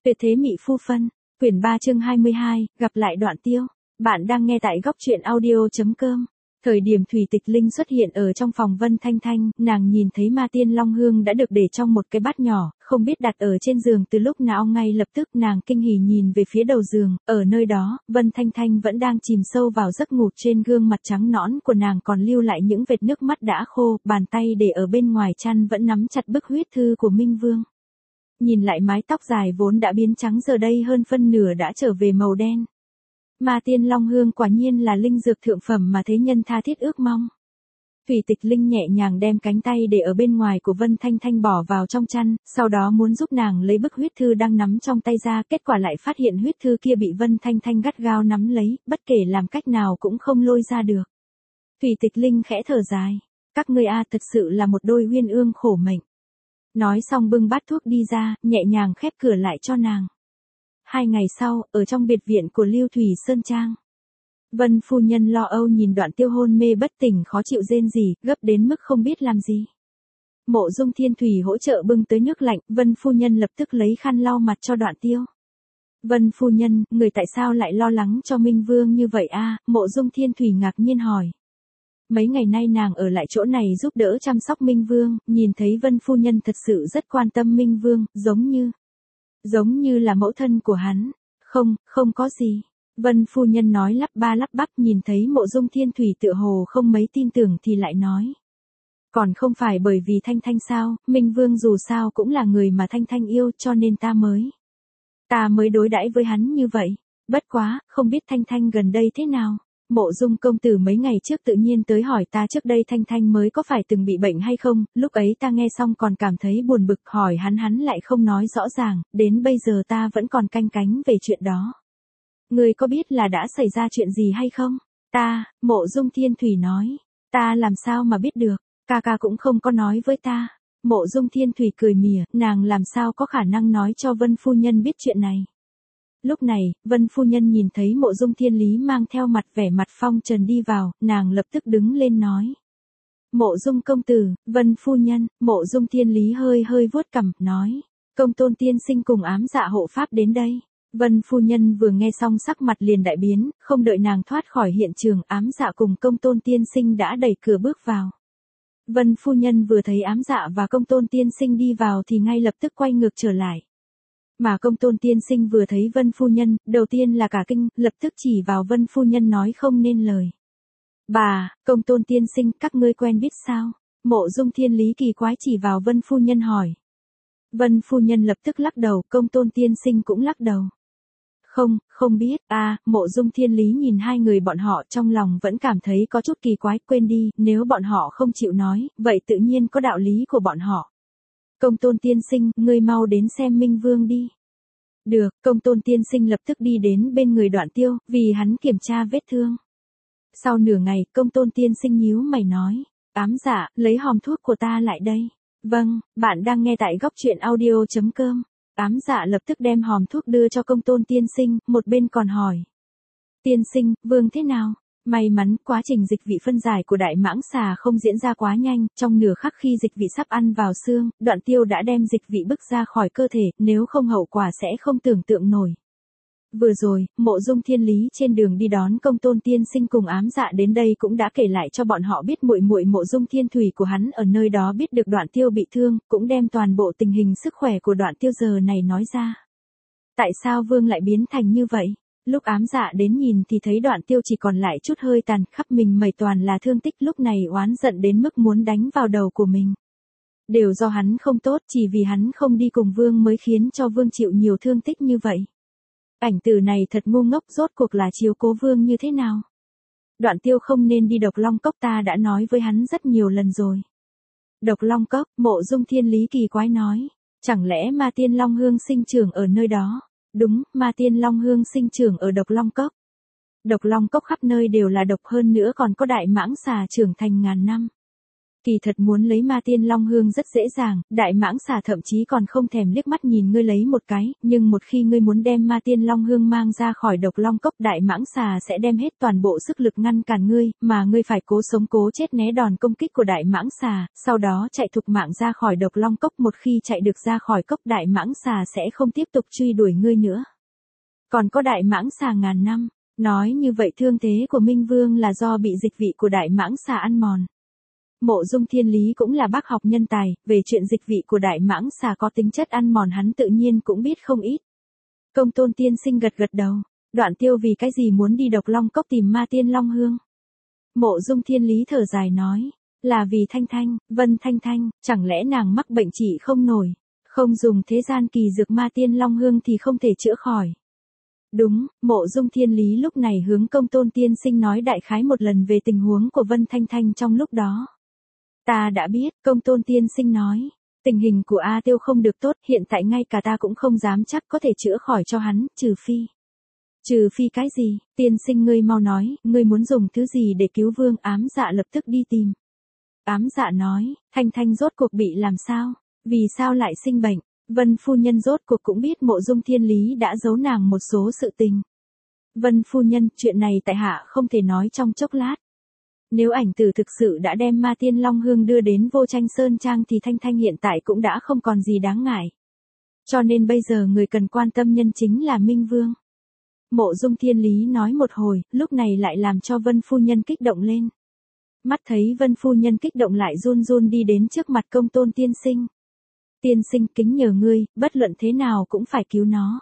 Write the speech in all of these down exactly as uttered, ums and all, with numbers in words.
Tuyệt thế mị phu phân, quyển ba chương hai mươi hai, gặp lại Đoạn Tiêu. Bạn đang nghe tại góc truyện audio.com. Thời điểm Thủy Tịch Linh xuất hiện ở trong phòng Vân Thanh Thanh, nàng nhìn thấy Ma Tiên Long Hương đã được để trong một cái bát nhỏ, không biết đặt ở trên giường từ lúc nào, ngay lập tức nàng kinh hỉ nhìn về phía đầu giường, ở nơi đó, Vân Thanh Thanh vẫn đang chìm sâu vào giấc ngủ, trên gương mặt trắng nõn của nàng còn lưu lại những vệt nước mắt đã khô, bàn tay để ở bên ngoài chăn vẫn nắm chặt bức huyết thư của Minh Vương. Nhìn lại mái tóc dài vốn đã biến trắng giờ đây hơn phân nửa đã trở về màu đen. Ma Tiên Long Hương quả nhiên là linh dược thượng phẩm mà thế nhân tha thiết ước mong. Thủy Tịch Linh nhẹ nhàng đem cánh tay để ở bên ngoài của Vân Thanh Thanh bỏ vào trong chăn, sau đó muốn giúp nàng lấy bức huyết thư đang nắm trong tay ra, kết quả lại phát hiện huyết thư kia bị Vân Thanh Thanh gắt gao nắm lấy, bất kể làm cách nào cũng không lôi ra được. Thủy Tịch Linh khẽ thở dài, các ngươi a thật sự là một đôi uyên ương khổ mệnh. Nói xong bưng bát thuốc đi ra, nhẹ nhàng khép cửa lại cho nàng. Hai ngày sau, ở trong biệt viện của Lưu Thủy Sơn Trang, Vân phu nhân lo âu nhìn Đoạn Tiêu hôn mê bất tỉnh khó chịu rên rỉ, gấp đến mức không biết làm gì. Mộ Dung Thiên Thủy hỗ trợ bưng tới nước lạnh, Vân phu nhân lập tức lấy khăn lau mặt cho Đoạn Tiêu. Vân phu nhân, người tại sao lại lo lắng cho Minh Vương như vậy a? Mộ Dung Thiên Thủy ngạc nhiên hỏi. Mấy ngày nay nàng ở lại chỗ này giúp đỡ chăm sóc Minh Vương, nhìn thấy Vân phu nhân thật sự rất quan tâm Minh Vương, giống như, giống như là mẫu thân của hắn. Không, không có gì. Vân phu nhân nói lắp ba lắp bắp, nhìn thấy Mộ Dung Thiên Thủy tựa hồ không mấy tin tưởng thì lại nói. Còn không phải bởi vì Thanh Thanh sao, Minh Vương dù sao cũng là người mà Thanh Thanh yêu, cho nên ta mới. Ta mới đối đãi với hắn như vậy. Bất quá, không biết Thanh Thanh gần đây thế nào. Mộ Dung công tử mấy ngày trước tự nhiên tới hỏi ta trước đây Thanh Thanh mới có phải từng bị bệnh hay không, lúc ấy ta nghe xong còn cảm thấy buồn bực, hỏi hắn hắn lại không nói rõ ràng, đến bây giờ ta vẫn còn canh cánh về chuyện đó. Người có biết là đã xảy ra chuyện gì hay không? Ta, Mộ Dung Thiên Thủy nói, ta làm sao mà biết được, ca ca cũng không có nói với ta. Mộ Dung Thiên Thủy cười mỉa, nàng làm sao có khả năng nói cho Vân phu nhân biết chuyện này. Lúc này, Vân phu nhân nhìn thấy Mộ Dung Thiên Lý mang theo mặt vẻ mặt phong trần đi vào, nàng lập tức đứng lên nói. Mộ Dung công tử, Vân phu nhân, Mộ Dung Thiên Lý hơi hơi vuốt cằm, nói. Công tôn tiên sinh cùng ám dạ hộ pháp đến đây. Vân phu nhân vừa nghe xong sắc mặt liền đại biến, không đợi nàng thoát khỏi hiện trường, ám dạ cùng công tôn tiên sinh đã đẩy cửa bước vào. Vân phu nhân vừa thấy ám dạ và công tôn tiên sinh đi vào thì ngay lập tức quay ngược trở lại. Mà công tôn tiên sinh vừa thấy Vân phu nhân, đầu tiên là cả kinh, lập tức chỉ vào Vân phu nhân nói không nên lời. Bà, công tôn tiên sinh, các ngươi quen biết sao? Mộ Dung Thiên Lý kỳ quái chỉ vào Vân phu nhân hỏi. Vân phu nhân lập tức lắc đầu, công tôn tiên sinh cũng lắc đầu. Không, không biết, à, Mộ Dung Thiên Lý nhìn hai người bọn họ trong lòng vẫn cảm thấy có chút kỳ quái, quên đi, nếu bọn họ không chịu nói, vậy tự nhiên có đạo lý của bọn họ. Công tôn tiên sinh, ngươi mau đến xem Minh Vương đi. Được, công tôn tiên sinh lập tức đi đến bên người Đoạn Tiêu, vì hắn kiểm tra vết thương. Sau nửa ngày, công tôn tiên sinh nhíu mày nói, ám dạ, lấy hòm thuốc của ta lại đây. Vâng, bạn đang nghe tại góc truyện audio.com. Ám dạ lập tức đem hòm thuốc đưa cho công tôn tiên sinh, một bên còn hỏi. Tiên sinh, Vương thế nào? May mắn, quá trình dịch vị phân giải của đại mãng xà không diễn ra quá nhanh, trong nửa khắc khi dịch vị sắp ăn vào xương, Đoạn Tiêu đã đem dịch vị bức ra khỏi cơ thể, nếu không hậu quả sẽ không tưởng tượng nổi. Vừa rồi, Mộ Dung Thiên Lý trên đường đi đón công tôn tiên sinh cùng ám dạ đến đây cũng đã kể lại cho bọn họ biết muội muội Mộ Dung Thiên Thủy của hắn ở nơi đó biết được Đoạn Tiêu bị thương, cũng đem toàn bộ tình hình sức khỏe của Đoạn Tiêu giờ này nói ra. Tại sao Vương lại biến thành như vậy? Lúc ám dạ đến nhìn thì thấy Đoạn Tiêu chỉ còn lại chút hơi tàn, khắp mình mẩy toàn là thương tích, lúc này oán giận đến mức muốn đánh vào đầu của mình. Đều do hắn không tốt, chỉ vì hắn không đi cùng Vương mới khiến cho Vương chịu nhiều thương tích như vậy. Ảnh tử này thật ngu ngốc, rốt cuộc là chiếu cố Vương như thế nào? Đoạn Tiêu không nên đi Độc Long Cốc, ta đã nói với hắn rất nhiều lần rồi. Độc Long Cốc, Mộ Dung Thiên Lý kỳ quái nói, chẳng lẽ Ma Tiên Long Hương sinh trưởng ở nơi đó? Đúng, Ma Tiên Long Hương sinh trưởng ở Độc Long Cốc. Độc Long Cốc khắp nơi đều là độc, hơn nữa còn có đại mãng xà trưởng thành ngàn năm. Kỳ thật muốn lấy ma tiên long hương rất dễ dàng, đại mãng xà thậm chí còn không thèm liếc mắt nhìn ngươi lấy một cái, nhưng một khi ngươi muốn đem ma tiên long hương mang ra khỏi độc long cốc, đại mãng xà sẽ đem hết toàn bộ sức lực ngăn cản ngươi, mà ngươi phải cố sống cố chết né đòn công kích của đại mãng xà, sau đó chạy thục mạng ra khỏi độc long cốc. Một khi chạy được ra khỏi cốc, đại mãng xà sẽ không tiếp tục truy đuổi ngươi nữa. Còn có đại mãng xà ngàn năm, nói như vậy thương thế của Minh Vương là do bị dịch vị của đại mãng xà ăn mòn. Mộ Dung Thiên Lý cũng là bác học nhân tài, về chuyện dịch vị của đại mãng xà có tính chất ăn mòn hắn tự nhiên cũng biết không ít. Công Tôn tiên sinh gật gật đầu, Đoạn Tiêu vì cái gì muốn đi độc long cốc tìm ma tiên long hương? Mộ Dung Thiên Lý thở dài nói, là vì Thanh Thanh, Vân Thanh Thanh, chẳng lẽ nàng mắc bệnh trị không nổi, không dùng thế gian kỳ dược ma tiên long hương thì không thể chữa khỏi. Đúng, Mộ Dung Thiên Lý lúc này hướng Công Tôn tiên sinh nói đại khái một lần về tình huống của Vân Thanh Thanh trong lúc đó. Ta đã biết, Công Tôn tiên sinh nói, tình hình của A Tiêu không được tốt, hiện tại ngay cả ta cũng không dám chắc có thể chữa khỏi cho hắn, trừ phi. Trừ phi cái gì, tiên sinh ngươi mau nói, ngươi muốn dùng thứ gì để cứu Vương? Ám Dạ lập tức đi tìm. Ám Dạ nói, Thanh Thanh rốt cuộc bị làm sao? Vì sao lại sinh bệnh? Vân phu nhân rốt cuộc cũng biết Mộ Dung Thiên Lý đã giấu nàng một số sự tình. Vân phu nhân, chuyện này tại hạ không thể nói trong chốc lát. Nếu ảnh tử thực sự đã đem ma tiên long hương đưa đến Vô Tranh Sơn Trang thì Thanh Thanh hiện tại cũng đã không còn gì đáng ngại. Cho nên bây giờ người cần quan tâm nhân chính là Minh Vương. Mộ Dung Thiên Lý nói một hồi, lúc này lại làm cho Vân phu nhân kích động lên. Mắt thấy Vân phu nhân kích động lại run run đi đến trước mặt Công Tôn tiên sinh. Tiên sinh, kính nhờ ngươi, bất luận thế nào cũng phải cứu nó.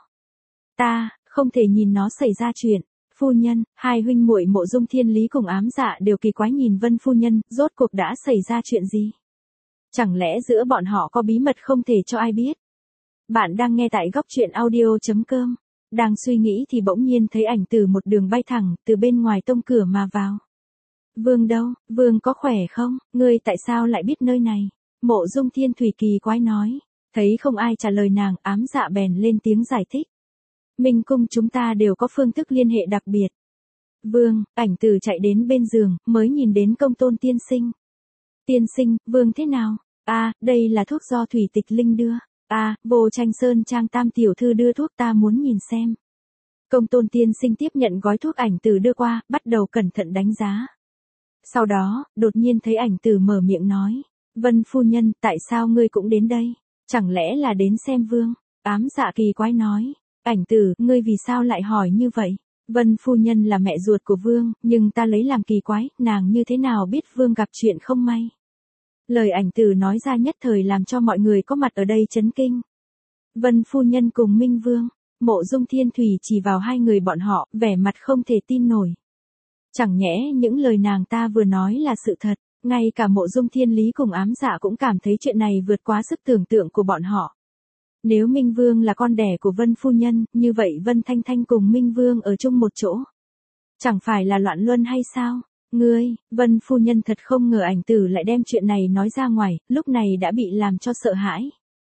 Ta, không thể nhìn nó xảy ra chuyện. Phu nhân, hai huynh muội Mộ Dung Thiên Lý cùng Ám Dạ đều kỳ quái nhìn Vân phu nhân, rốt cuộc đã xảy ra chuyện gì? Chẳng lẽ giữa bọn họ có bí mật không thể cho ai biết? Bạn đang nghe tại góc truyện audio chấm com. Đang suy nghĩ thì bỗng nhiên thấy ảnh tử một đường bay thẳng, từ bên ngoài tông cửa mà vào. Vương đâu, Vương có khỏe không, ngươi tại sao lại biết nơi này? Mộ Dung Thiên Thủy kỳ quái nói, thấy không ai trả lời nàng, Ám Dạ bèn lên tiếng giải thích. Minh cung chúng ta đều có phương thức liên hệ đặc biệt. Vương, ảnh tử chạy đến bên giường, mới nhìn đến Công Tôn tiên sinh. Tiên sinh, Vương thế nào? A, à, đây là thuốc do Thủy Tịch Linh đưa. A, à, Vô Tranh Sơn Trang Tam tiểu thư đưa thuốc, ta muốn nhìn xem. Công Tôn tiên sinh tiếp nhận gói thuốc ảnh tử đưa qua, bắt đầu cẩn thận đánh giá. Sau đó, đột nhiên thấy ảnh tử mở miệng nói, Vân phu nhân, tại sao ngươi cũng đến đây? Chẳng lẽ là đến xem Vương? Ám Dạ kỳ quái nói, ảnh tử, ngươi vì sao lại hỏi như vậy? Vân phu nhân là mẹ ruột của Vương, nhưng ta lấy làm kỳ quái, nàng như thế nào biết Vương gặp chuyện không may? Lời ảnh tử nói ra nhất thời làm cho mọi người có mặt ở đây chấn kinh. Vân phu nhân cùng Minh Vương, Mộ Dung Thiên Thủy chỉ vào hai người bọn họ, vẻ mặt không thể tin nổi. Chẳng nhẽ những lời nàng ta vừa nói là sự thật, ngay cả Mộ Dung Thiên Lý cùng Ám Dạ cũng cảm thấy chuyện này vượt quá sức tưởng tượng của bọn họ. Nếu Minh Vương là con đẻ của Vân phu nhân, như vậy Vân Thanh Thanh cùng Minh Vương ở chung một chỗ. Chẳng phải là loạn luân hay sao? Ngươi, Vân phu nhân thật không ngờ ảnh tử lại đem chuyện này nói ra ngoài, lúc này đã bị làm cho sợ hãi.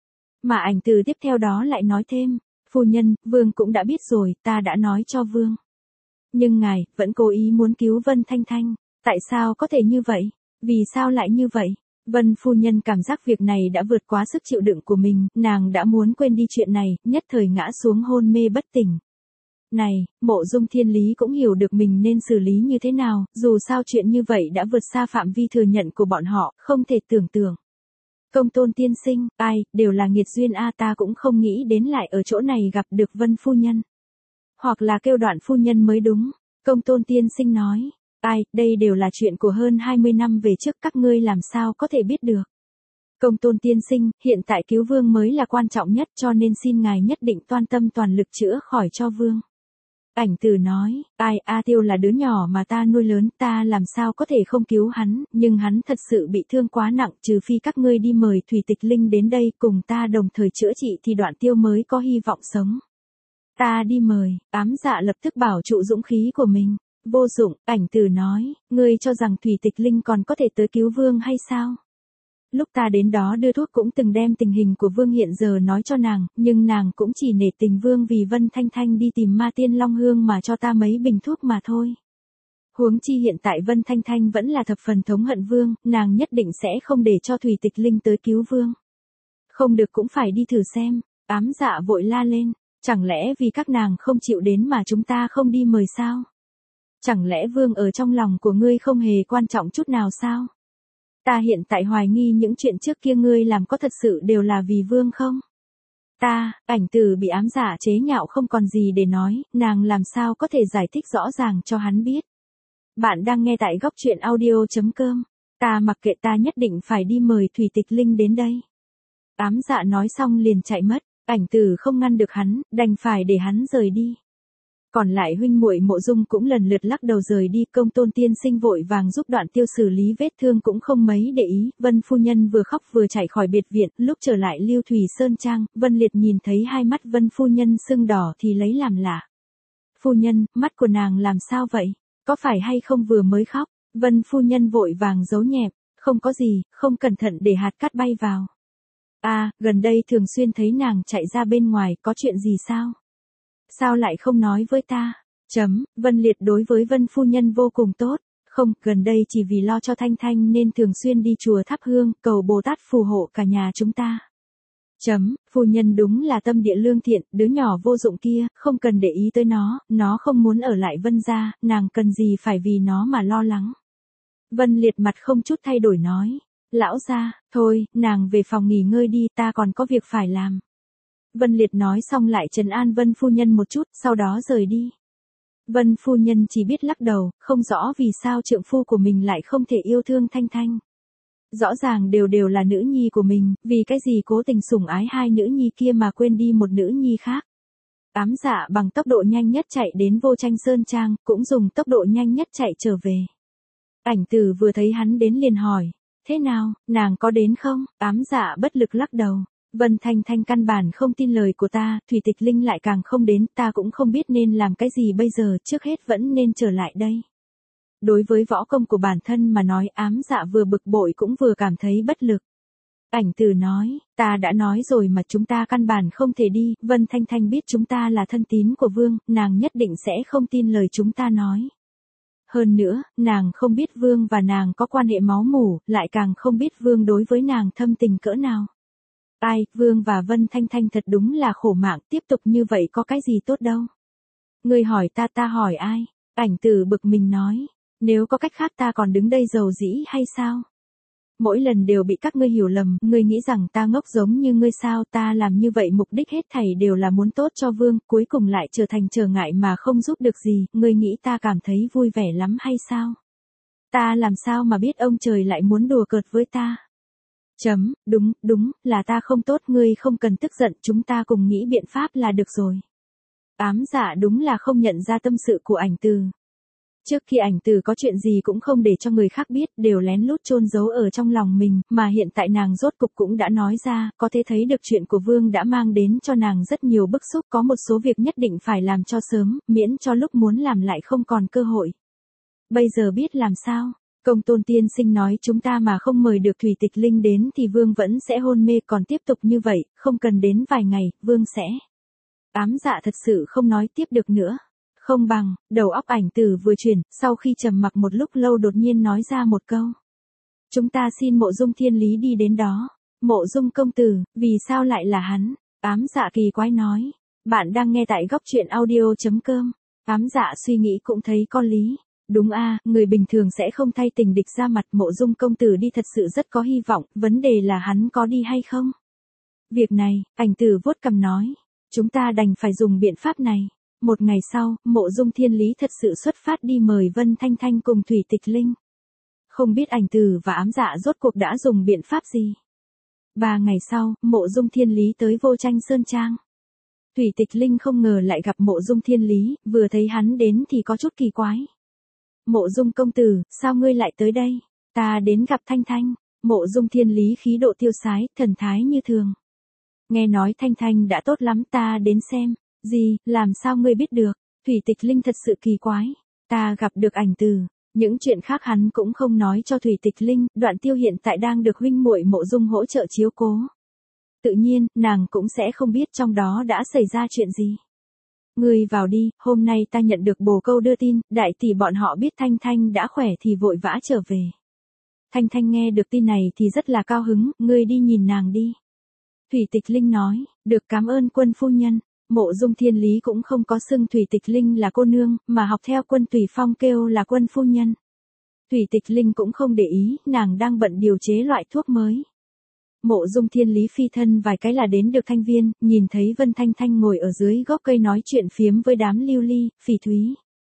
Mà ảnh tử tiếp theo đó lại nói thêm, phu nhân, Vương cũng đã biết rồi, ta đã nói cho Vương. Nhưng ngài, vẫn cố ý muốn cứu Vân Thanh Thanh, tại sao có thể như vậy? Vì sao lại như vậy? Vân phu nhân cảm giác việc này đã vượt quá sức chịu đựng của mình, nàng đã muốn quên đi chuyện này, nhất thời ngã xuống hôn mê bất tỉnh. Này, Mộ Dung Thiên Lý cũng hiểu được mình nên xử lý như thế nào, dù sao chuyện như vậy đã vượt xa phạm vi thừa nhận của bọn họ, không thể tưởng tượng. Công Tôn tiên sinh, ai, đều là nghiệt duyên a, ta cũng không nghĩ đến lại ở chỗ này gặp được Vân phu nhân. Hoặc là kêu Đoạn phu nhân mới đúng. Công Tôn tiên sinh nói, ai, đây đều là chuyện của hơn hai mươi năm về trước, các ngươi làm sao có thể biết được. Công Tôn tiên sinh, hiện tại cứu Vương mới là quan trọng nhất, cho nên xin ngài nhất định toan tâm toàn lực chữa khỏi cho Vương. Ảnh tử nói, ai, A Tiêu là đứa nhỏ mà ta nuôi lớn, ta làm sao có thể không cứu hắn, nhưng hắn thật sự bị thương quá nặng, trừ phi các ngươi đi mời Thủy Tịch Linh đến đây cùng ta đồng thời chữa trị thì Đoạn Tiêu mới có hy vọng sống. Ta đi mời, Ám Dạ lập tức bảo trụ dũng khí của mình. Vô dụng, ảnh tử nói, ngươi cho rằng Thủy Tịch Linh còn có thể tới cứu Vương hay sao? Lúc ta đến đó đưa thuốc cũng từng đem tình hình của Vương hiện giờ nói cho nàng, nhưng nàng cũng chỉ nể tình Vương vì Vân Thanh Thanh đi tìm ma tiên long hương mà cho ta mấy bình thuốc mà thôi. Huống chi hiện tại Vân Thanh Thanh vẫn là thập phần thống hận Vương, nàng nhất định sẽ không để cho Thủy Tịch Linh tới cứu Vương. Không được cũng phải đi thử xem, ám dạ vội la lên, chẳng lẽ vì các nàng không chịu đến mà chúng ta không đi mời sao? Chẳng lẽ Vương ở trong lòng của ngươi không hề quan trọng chút nào sao? Ta hiện tại hoài nghi những chuyện trước kia ngươi làm có thật sự đều là vì Vương không? Ta, Ảnh Tử bị ám dạ chế nhạo không còn gì để nói, nàng làm sao có thể giải thích rõ ràng cho hắn biết. Bạn đang nghe tại góc truyện audio.com. Ta mặc kệ, ta nhất định phải đi mời Thủy Tịch Linh đến đây. Ám dạ nói xong liền chạy mất, Ảnh Tử không ngăn được hắn, đành phải để hắn rời đi. Còn lại huynh muội Mộ Dung cũng lần lượt lắc đầu rời đi, Công Tôn tiên sinh vội vàng giúp Đoạn Tiêu xử lý vết thương cũng không mấy để ý, Vân phu nhân vừa khóc vừa chạy khỏi biệt viện, lúc trở lại Lưu Thủy Sơn Trang, Vân Liệt nhìn thấy hai mắt Vân phu nhân sưng đỏ thì lấy làm lạ. Phu nhân, mắt của nàng làm sao vậy? Có phải hay không vừa mới khóc? Vân phu nhân vội vàng giấu nhẹm, không có gì, không cẩn thận để hạt cát bay vào. À, gần đây thường xuyên thấy nàng chạy ra bên ngoài, có chuyện gì sao? Sao lại không nói với ta? Chấm, Vân Liệt đối với Vân phu nhân vô cùng tốt, không, gần đây chỉ vì lo cho Thanh Thanh nên thường xuyên đi chùa thắp hương, cầu Bồ Tát phù hộ cả nhà chúng ta. Chấm, phu nhân đúng là tâm địa lương thiện, đứa nhỏ vô dụng kia, không cần để ý tới nó, nó không muốn ở lại Vân gia, nàng cần gì phải vì nó mà lo lắng. Vân Liệt mặt không chút thay đổi nói, lão gia, thôi, nàng về phòng nghỉ ngơi đi, ta còn có việc phải làm. Vân Liệt nói xong lại trấn an Vân phu nhân một chút, sau đó rời đi. Vân phu nhân chỉ biết lắc đầu, không rõ vì sao trượng phu của mình lại không thể yêu thương Thanh Thanh. Rõ ràng đều đều là nữ nhi của mình, vì cái gì cố tình sủng ái hai nữ nhi kia mà quên đi một nữ nhi khác. Ám dạ bằng tốc độ nhanh nhất chạy đến Vô Tranh Sơn Trang, cũng dùng tốc độ nhanh nhất chạy trở về. Ảnh Tử vừa thấy hắn đến liền hỏi, thế nào, nàng có đến không? Ám dạ bất lực lắc đầu. Vân Thanh Thanh căn bản không tin lời của ta, Thủy Tịch Linh lại càng không đến, ta cũng không biết nên làm cái gì bây giờ, trước hết vẫn nên trở lại đây. Đối với võ công của bản thân mà nói, ám dạ vừa bực bội cũng vừa cảm thấy bất lực. Ảnh Tử nói, ta đã nói rồi mà chúng ta căn bản không thể đi, Vân Thanh Thanh biết chúng ta là thân tín của Vương, nàng nhất định sẽ không tin lời chúng ta nói. Hơn nữa, nàng không biết Vương và nàng có quan hệ máu mủ, lại càng không biết Vương đối với nàng thâm tình cỡ nào. Ai, Vương và Vân Thanh Thanh thật đúng là khổ mạng, tiếp tục như vậy có cái gì tốt đâu. Ngươi hỏi ta, ta hỏi ai? Ảnh Tử bực mình nói, nếu có cách khác ta còn đứng đây giàu dĩ hay sao? Mỗi lần đều bị các ngươi hiểu lầm, ngươi nghĩ rằng ta ngốc giống như ngươi sao? Ta làm như vậy mục đích hết thảy đều là muốn tốt cho Vương, cuối cùng lại trở thành trở ngại mà không giúp được gì, ngươi nghĩ ta cảm thấy vui vẻ lắm hay sao? Ta làm sao mà biết ông trời lại muốn đùa cợt với ta? Chấm, đúng, đúng, là ta không tốt, ngươi không cần tức giận, chúng ta cùng nghĩ biện pháp là được rồi. Ám dạ đúng là không nhận ra tâm sự của Ảnh Tử. Trước khi Ảnh Tử có chuyện gì cũng không để cho người khác biết, đều lén lút chôn giấu ở trong lòng mình, mà hiện tại nàng rốt cục cũng đã nói ra, có thể thấy được chuyện của Vương đã mang đến cho nàng rất nhiều bức xúc, có một số việc nhất định phải làm cho sớm, miễn cho lúc muốn làm lại không còn cơ hội. Bây giờ biết làm sao? Công Tôn tiên sinh nói chúng ta mà không mời được Thủy Tịch Linh đến thì Vương vẫn sẽ hôn mê, còn tiếp tục như vậy, không cần đến vài ngày, Vương sẽ. Ám dạ thật sự không nói tiếp được nữa. Không bằng, đầu óc Ảnh Tử vừa chuyển, sau khi trầm mặc một lúc lâu đột nhiên nói ra một câu. Chúng ta xin Mộ Dung Thiên Lý đi đến đó. Mộ Dung công tử, vì sao lại là hắn? Ám dạ kỳ quái nói. Bạn đang nghe tại góc truyện audio.com. Ám dạ suy nghĩ cũng thấy có lý. Đúng a, người bình thường sẽ không thay tình địch ra mặt, Mộ Dung công tử đi thật sự rất có hy vọng, vấn đề là hắn có đi hay không? Việc này, Ảnh Tử vuốt cằm nói, chúng ta đành phải dùng biện pháp này. Một ngày sau, Mộ Dung Thiên Lý thật sự xuất phát đi mời Vân Thanh Thanh cùng Thủy Tịch Linh. Không biết Ảnh Tử và ám dạ rốt cuộc đã dùng biện pháp gì? Ba ngày sau, Mộ Dung Thiên Lý tới Vô Tranh Sơn Trang. Thủy Tịch Linh không ngờ lại gặp Mộ Dung Thiên Lý, vừa thấy hắn đến thì có chút kỳ quái. Mộ Dung công tử, sao ngươi lại tới đây? Ta đến gặp Thanh Thanh. Mộ Dung Thiên Lý khí độ tiêu sái, thần thái như thường. Nghe nói Thanh Thanh đã tốt lắm, ta đến xem. Gì, làm sao ngươi biết được? Thủy Tịch Linh thật sự kỳ quái. Ta gặp được Ảnh Tử. Những chuyện khác hắn cũng không nói cho Thủy Tịch Linh, Đoạn Tiêu hiện tại đang được huynh muội Mộ Dung hỗ trợ chiếu cố. Tự nhiên, nàng cũng sẽ không biết trong đó đã xảy ra chuyện gì. Ngươi vào đi, hôm nay ta nhận được bồ câu đưa tin, đại tỷ bọn họ biết Thanh Thanh đã khỏe thì vội vã trở về. Thanh Thanh nghe được tin này thì rất là cao hứng, ngươi đi nhìn nàng đi. Thủy Tịch Linh nói, được cảm ơn quân phu nhân. Mộ Dung Thiên Lý cũng không có xưng Thủy Tịch Linh là cô nương, mà học theo Quân Tùy Phong kêu là quân phu nhân. Thủy Tịch Linh cũng không để ý, nàng đang bận điều chế loại thuốc mới. Mộ Dung Thiên Lý phi thân vài cái là đến được Thanh Viên, nhìn thấy Vân Thanh Thanh ngồi ở dưới gốc cây nói chuyện phiếm với đám lưu ly, phỉ thúy.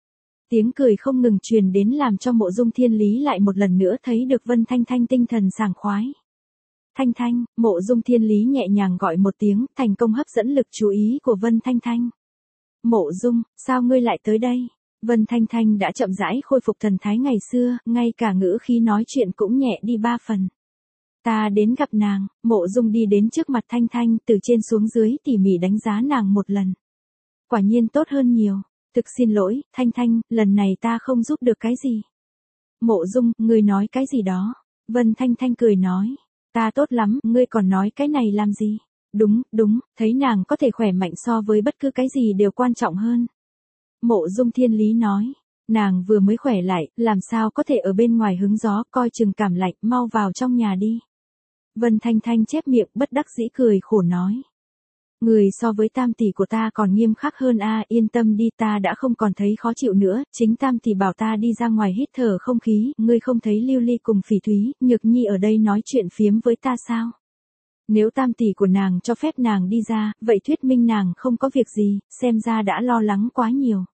Tiếng cười không ngừng truyền đến làm cho Mộ Dung Thiên Lý lại một lần nữa thấy được Vân Thanh Thanh tinh thần sảng khoái. Thanh Thanh, Mộ Dung Thiên Lý nhẹ nhàng gọi một tiếng, thành công hấp dẫn lực chú ý của Vân Thanh Thanh. Mộ Dung, sao ngươi lại tới đây? Vân Thanh Thanh đã chậm rãi khôi phục thần thái ngày xưa, ngay cả ngữ khí nói chuyện cũng nhẹ đi ba phần. Ta đến gặp nàng. Mộ Dung đi đến trước mặt Thanh Thanh, từ trên xuống dưới tỉ mỉ đánh giá nàng một lần. Quả nhiên tốt hơn nhiều. Thực xin lỗi, Thanh Thanh, lần này ta không giúp được cái gì. Mộ Dung, ngươi nói cái gì đó? Vân Thanh Thanh cười nói. Ta tốt lắm, ngươi còn nói cái này làm gì? Đúng, đúng, thấy nàng có thể khỏe mạnh so với bất cứ cái gì đều quan trọng hơn. Mộ Dung Thiên Lý nói. Nàng vừa mới khỏe lại, làm sao có thể ở bên ngoài hứng gió, coi chừng cảm lạnh, mau vào trong nhà đi. Vân Thanh Thanh chép miệng bất đắc dĩ cười khổ nói. Người so với tam tỷ của ta còn nghiêm khắc hơn a, yên tâm đi, ta đã không còn thấy khó chịu nữa, chính tam tỷ bảo ta đi ra ngoài hít thở không khí, ngươi không thấy Lưu Ly cùng Phỉ Thúy, Nhược Nhi ở đây nói chuyện phiếm với ta sao? Nếu tam tỷ của nàng cho phép nàng đi ra, vậy thuyết minh nàng không có việc gì, xem ra đã lo lắng quá nhiều.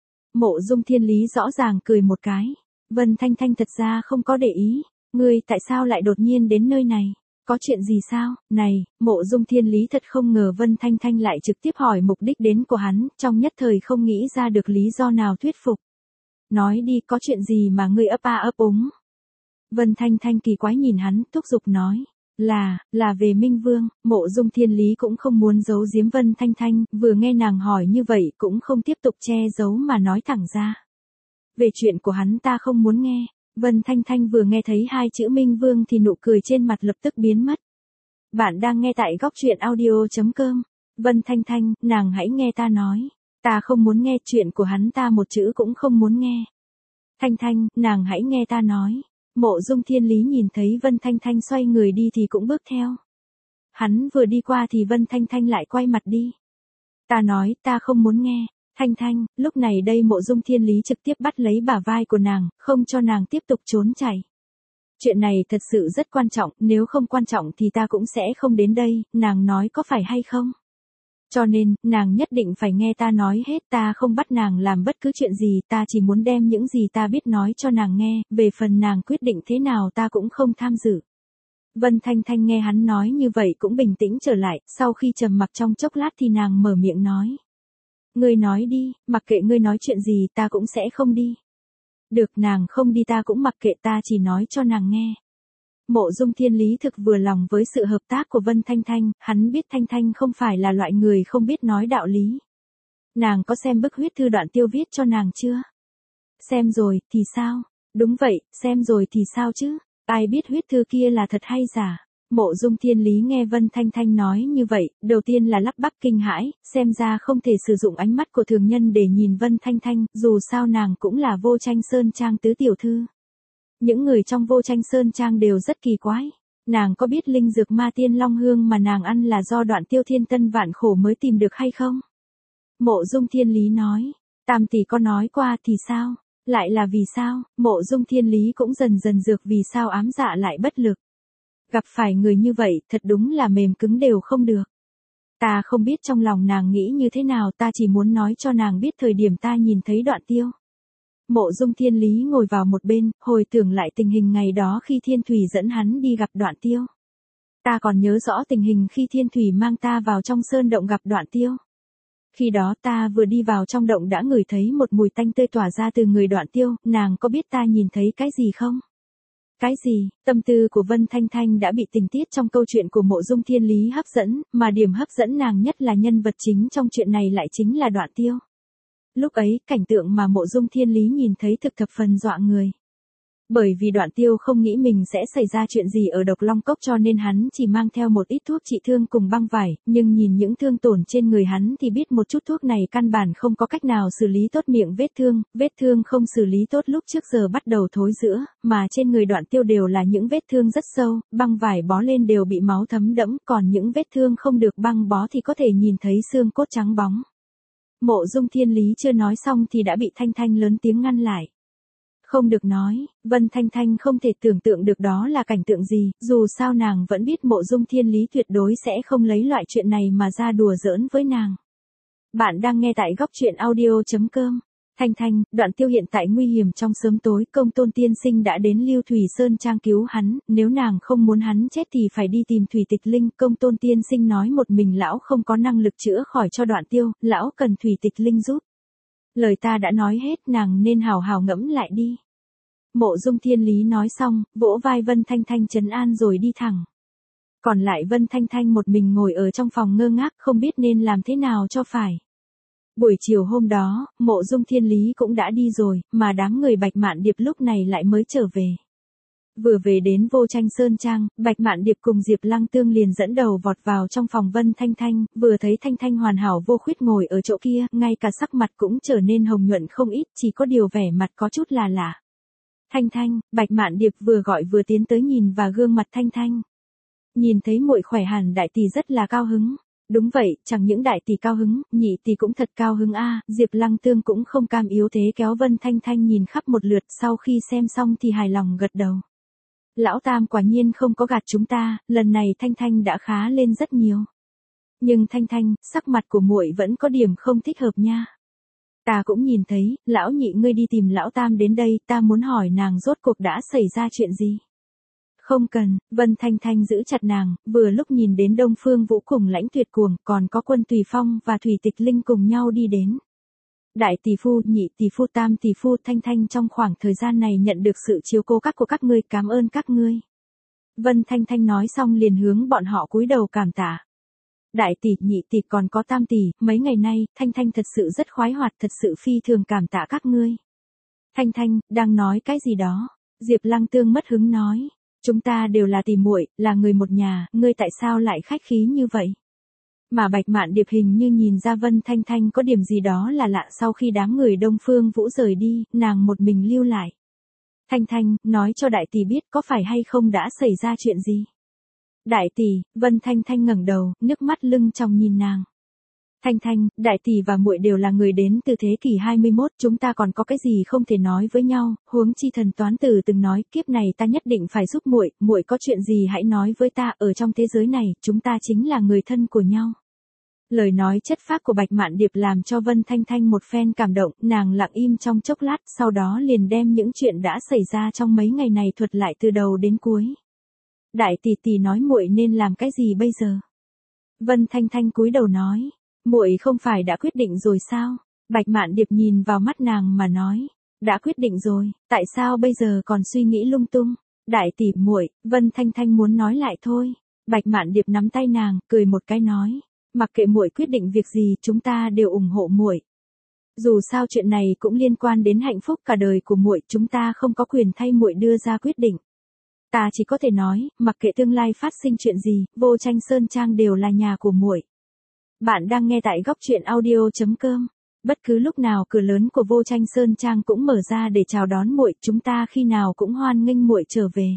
Mộ Dung Thiên Lý rõ ràng cười một cái. Vân Thanh Thanh thật ra không có để ý, ngươi tại sao lại đột nhiên đến nơi này? Có chuyện gì sao? Này, Mộ Dung Thiên Lý thật không ngờ Vân Thanh Thanh lại trực tiếp hỏi mục đích đến của hắn, trong nhất thời không nghĩ ra được lý do nào thuyết phục. Nói đi, có chuyện gì mà ngươi ấp a ấp úng? Vân Thanh Thanh kỳ quái nhìn hắn, thúc giục nói. Là, là về Minh Vương. Mộ Dung Thiên Lý cũng không muốn giấu giếm Vân Thanh Thanh, vừa nghe nàng hỏi như vậy cũng không tiếp tục che giấu mà nói thẳng ra. Về chuyện của hắn ta không muốn nghe. Vân Thanh Thanh vừa nghe thấy hai chữ Minh Vương thì nụ cười trên mặt lập tức biến mất. Bạn đang nghe tại góc truyện audio chấm com. Vân Thanh Thanh, nàng hãy nghe ta nói. Ta không muốn nghe chuyện của hắn, ta một chữ cũng không muốn nghe. Thanh Thanh, nàng hãy nghe ta nói. Mộ Dung Thiên Lý nhìn thấy Vân Thanh Thanh xoay người đi thì cũng bước theo. Hắn vừa đi qua thì Vân Thanh Thanh lại quay mặt đi. Ta nói, ta không muốn nghe. Thanh Thanh, lúc này đây Mộ Dung Thiên Lý trực tiếp bắt lấy bả vai của nàng, không cho nàng tiếp tục trốn chạy. Chuyện này thật sự rất quan trọng, nếu không quan trọng thì ta cũng sẽ không đến đây, nàng nói có phải hay không? Cho nên, nàng nhất định phải nghe ta nói hết, ta không bắt nàng làm bất cứ chuyện gì, ta chỉ muốn đem những gì ta biết nói cho nàng nghe, về phần nàng quyết định thế nào ta cũng không tham dự. Vân Thanh Thanh nghe hắn nói như vậy cũng bình tĩnh trở lại, sau khi trầm mặc trong chốc lát thì nàng mở miệng nói. Ngươi nói đi, mặc kệ ngươi nói chuyện gì ta cũng sẽ không đi. Được, nàng không đi ta cũng mặc kệ, ta chỉ nói cho nàng nghe. Mộ Dung Thiên Lý thực vừa lòng với sự hợp tác của Vân Thanh Thanh, hắn biết Thanh Thanh không phải là loại người không biết nói đạo lý. Nàng có xem bức huyết thư Đoạn Tiêu viết cho nàng chưa? Xem rồi, thì sao? Đúng vậy, xem rồi thì sao chứ? Ai biết huyết thư kia là thật hay giả? Mộ Dung Thiên Lý nghe Vân Thanh Thanh nói như vậy, đầu tiên là lắp bắp kinh hãi, xem ra không thể sử dụng ánh mắt của thường nhân để nhìn Vân Thanh Thanh, dù sao nàng cũng là Vô Tranh Sơn Trang tứ tiểu thư. Những người trong Vô Tranh Sơn Trang đều rất kỳ quái. Nàng có biết linh dược Ma Tiên Long Hương mà nàng ăn là do Đoạn Tiêu thiên tân vạn khổ mới tìm được hay không? Mộ Dung Thiên Lý nói, tam tỷ có nói qua thì sao? Lại là vì sao? Mộ Dung Thiên Lý cũng dần dần dược vì sao ám dạ lại bất lực. Gặp phải người như vậy, thật đúng là mềm cứng đều không được. Ta không biết trong lòng nàng nghĩ như thế nào, ta chỉ muốn nói cho nàng biết thời điểm ta nhìn thấy Đoạn Tiêu. Mộ Dung Thiên Lý ngồi vào một bên, hồi tưởng lại tình hình ngày đó khi Thiên Thủy dẫn hắn đi gặp Đoạn Tiêu. Ta còn nhớ rõ tình hình khi Thiên Thủy mang ta vào trong sơn động gặp Đoạn Tiêu. Khi đó ta vừa đi vào trong động đã ngửi thấy một mùi tanh tươi tỏa ra từ người Đoạn Tiêu, nàng có biết ta nhìn thấy cái gì không? Cái gì? Tâm tư của Vân Thanh Thanh đã bị tình tiết trong câu chuyện của Mộ Dung Thiên Lý hấp dẫn, mà điểm hấp dẫn nàng nhất là nhân vật chính trong chuyện này lại chính là Đoạn Tiêu. Lúc ấy, cảnh tượng mà Mộ Dung Thiên Lý nhìn thấy thực thập phần dọa người. Bởi vì Đoạn Tiêu không nghĩ mình sẽ xảy ra chuyện gì ở Độc Long Cốc cho nên hắn chỉ mang theo một ít thuốc trị thương cùng băng vải, nhưng nhìn những thương tổn trên người hắn thì biết một chút thuốc này căn bản không có cách nào xử lý tốt miệng vết thương, vết thương không xử lý tốt lúc trước giờ bắt đầu thối rữa, mà trên người Đoạn Tiêu đều là những vết thương rất sâu, băng vải bó lên đều bị máu thấm đẫm, còn những vết thương không được băng bó thì có thể nhìn thấy xương cốt trắng bóng. Mộ Dung Thiên Lý chưa nói xong thì đã bị Thanh Thanh lớn tiếng ngăn lại. Không được nói, Vân Thanh Thanh không thể tưởng tượng được đó là cảnh tượng gì, dù sao nàng vẫn biết Mộ Dung Thiên Lý tuyệt đối sẽ không lấy loại chuyện này mà ra đùa giỡn với nàng. Bạn đang nghe tại góc truyện audio chấm com. Thanh Thanh, Đoạn Tiêu hiện tại nguy hiểm trong sớm tối, Công Tôn tiên sinh đã đến Lưu Thủy Sơn Trang cứu hắn, nếu nàng không muốn hắn chết thì phải đi tìm Thủy Tịch Linh. Công Tôn tiên sinh nói một mình lão không có năng lực chữa khỏi cho Đoạn Tiêu, lão cần Thủy Tịch Linh giúp. Lời ta đã nói hết, nàng nên hào hào ngẫm lại đi. Mộ Dung Thiên Lý nói xong, vỗ vai Vân Thanh Thanh trấn an rồi đi thẳng. Còn lại Vân Thanh Thanh một mình ngồi ở trong phòng ngơ ngác không biết nên làm thế nào cho phải. Buổi chiều hôm đó, Mộ Dung Thiên Lý cũng đã đi rồi, mà đám người Bạch Mạn Điệp lúc này lại mới trở về. Vừa về đến Vô Tranh Sơn Trang, Bạch Mạn Điệp cùng Diệp Lăng Tương liền dẫn đầu vọt vào trong phòng Vân Thanh Thanh, vừa thấy Thanh Thanh hoàn hảo vô khuyết ngồi ở chỗ kia, ngay cả sắc mặt cũng trở nên hồng nhuận không ít, chỉ có điều vẻ mặt có chút là lạ. Thanh Thanh, Bạch Mạn Điệp vừa gọi vừa tiến tới nhìn và gương mặt Thanh Thanh. Nhìn thấy muội khỏe hẳn, đại tỷ rất là cao hứng. Đúng vậy, chẳng những đại tỷ cao hứng, nhị tỷ cũng thật cao hứng a. Diệp Lăng Tương cũng không cam yếu thế kéo Vân Thanh Thanh nhìn khắp một lượt, sau khi xem xong thì hài lòng gật đầu. Lão Tam quả nhiên không có gạt chúng ta, lần này Thanh Thanh đã khá lên rất nhiều. Nhưng Thanh Thanh, sắc mặt của muội vẫn có điểm không thích hợp nha. Ta cũng nhìn thấy, lão nhị ngươi đi tìm lão Tam đến đây, ta muốn hỏi nàng rốt cuộc đã xảy ra chuyện gì. Không cần, Vân Thanh Thanh giữ chặt nàng, vừa lúc nhìn đến Đông Phương Vũ cùng Lãnh Tuyệt Cuồng, còn có Quân Tùy Phong và Thủy Tịch Linh cùng nhau đi đến. Đại tỷ phu, nhị tỷ phu, tam tỷ phu, Thanh Thanh trong khoảng thời gian này nhận được sự chiếu cố các của các ngươi, cảm ơn các ngươi. Vân Thanh Thanh nói xong liền hướng bọn họ cúi đầu cảm tạ. Đại tỷ, nhị tỷ còn có tam tỷ, mấy ngày nay, Thanh Thanh thật sự rất khoái hoạt, thật sự phi thường cảm tạ các ngươi. Thanh Thanh, đang nói cái gì đó? Diệp Lăng Tương mất hứng nói. Chúng ta đều là tỷ muội, là người một nhà, ngươi tại sao lại khách khí như vậy? Mà Bạch Mạn Điệp hình như nhìn ra Vân Thanh Thanh có điểm gì đó là lạ, sau khi đám người Đông Phương Vũ rời đi, nàng một mình lưu lại. Thanh Thanh, nói cho đại tỷ biết có phải hay không đã xảy ra chuyện gì? Đại tỷ, Vân Thanh Thanh ngẩng đầu, nước mắt lưng tròng nhìn nàng. Thanh Thanh, đại tỷ và muội đều là người đến từ thế kỷ hai mươi mốt, chúng ta còn có cái gì không thể nói với nhau, huống chi thần toán tử từng nói, kiếp này ta nhất định phải giúp muội, muội có chuyện gì hãy nói với ta, ở trong thế giới này, chúng ta chính là người thân của nhau. Lời nói chất phác của Bạch Mạn Điệp làm cho Vân Thanh Thanh một phen cảm động, nàng lặng im trong chốc lát, sau đó liền đem những chuyện đã xảy ra trong mấy ngày này thuật lại từ đầu đến cuối. Đại tỷ tỷ nói muội nên làm cái gì bây giờ? Vân Thanh Thanh cúi đầu nói. Muội không phải đã quyết định rồi sao? Bạch Mạn Điệp nhìn vào mắt nàng mà nói, đã quyết định rồi, tại sao bây giờ còn suy nghĩ lung tung? Đại tỷ, muội, Vân Thanh Thanh muốn nói lại thôi. Bạch Mạn Điệp nắm tay nàng, cười một cái nói, mặc kệ muội quyết định việc gì, chúng ta đều ủng hộ muội. Dù sao chuyện này cũng liên quan đến hạnh phúc cả đời của muội, chúng ta không có quyền thay muội đưa ra quyết định. Ta chỉ có thể nói, mặc kệ tương lai phát sinh chuyện gì, Vô Tranh Sơn Trang đều là nhà của muội. Bạn đang nghe tại góc truyện audio chấm com. Bất cứ lúc nào cửa lớn của Vô Tranh Sơn Trang cũng mở ra để chào đón muội, chúng ta khi nào cũng hoan nghênh muội trở về.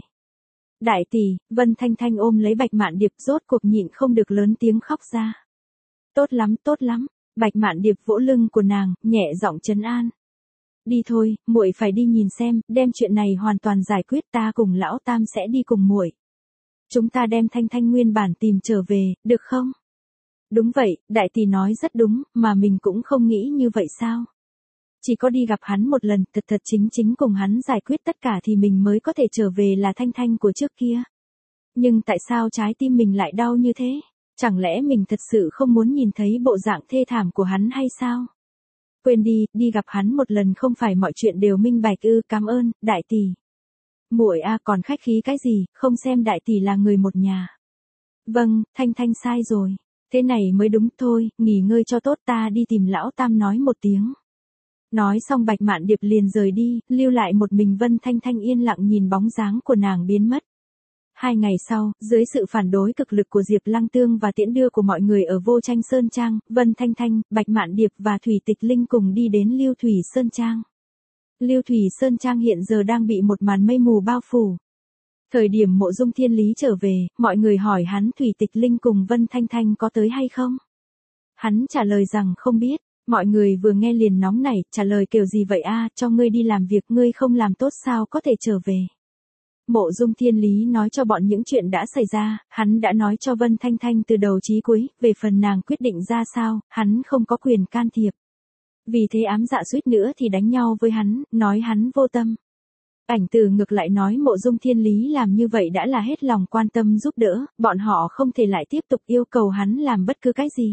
Đại tỷ, Vân Thanh Thanh ôm lấy Bạch Mạn Điệp, rốt cuộc nhịn không được lớn tiếng khóc ra. Tốt lắm, tốt lắm. Bạch Mạn Điệp vỗ lưng của nàng, nhẹ giọng trấn an. Đi thôi, muội phải đi nhìn xem, đem chuyện này hoàn toàn giải quyết, ta cùng lão Tam sẽ đi cùng muội. Chúng ta đem Thanh Thanh nguyên bản tìm trở về, được không? Đúng vậy, đại tỷ nói rất đúng, mà mình cũng không nghĩ như vậy sao? Chỉ có đi gặp hắn một lần, thật thật chính chính cùng hắn giải quyết tất cả thì mình mới có thể trở về là Thanh Thanh của trước kia. Nhưng tại sao trái tim mình lại đau như thế? Chẳng lẽ mình thật sự không muốn nhìn thấy bộ dạng thê thảm của hắn hay sao? Quên đi, đi gặp hắn một lần không phải mọi chuyện đều minh bạch ư, cảm ơn, đại tỷ. Muội a, còn khách khí cái gì, không xem đại tỷ là người một nhà. Vâng, Thanh Thanh sai rồi. Thế này mới đúng thôi, nghỉ ngơi cho tốt, ta đi tìm lão Tam nói một tiếng. Nói xong Bạch Mạn Điệp liền rời đi, lưu lại một mình Vân Thanh Thanh yên lặng nhìn bóng dáng của nàng biến mất. Hai ngày sau, dưới sự phản đối cực lực của Diệp Lăng Tương và tiễn đưa của mọi người ở Vô Tranh Sơn Trang, Vân Thanh Thanh, Bạch Mạn Điệp và Thủy Tịch Linh cùng đi đến Lưu Thủy Sơn Trang. Lưu Thủy Sơn Trang hiện giờ đang bị một màn mây mù bao phủ. Thời điểm Mộ Dung Thiên Lý trở về, mọi người hỏi hắn Thủy Tịch Linh cùng Vân Thanh Thanh có tới hay không. Hắn trả lời rằng không biết. Mọi người vừa nghe liền nóng nảy, trả lời kiểu gì vậy a, cho ngươi đi làm việc ngươi không làm tốt sao có thể trở về. Mộ Dung Thiên Lý nói cho bọn những chuyện đã xảy ra, hắn đã nói cho Vân Thanh Thanh từ đầu chí cuối, về phần nàng quyết định ra sao, hắn không có quyền can thiệp. Vì thế ám dạ suýt nữa thì đánh nhau với hắn, nói hắn vô tâm. Ảnh Từ ngược lại nói Mộ Dung Thiên Lý làm như vậy đã là hết lòng quan tâm giúp đỡ, bọn họ không thể lại tiếp tục yêu cầu hắn làm bất cứ cái gì.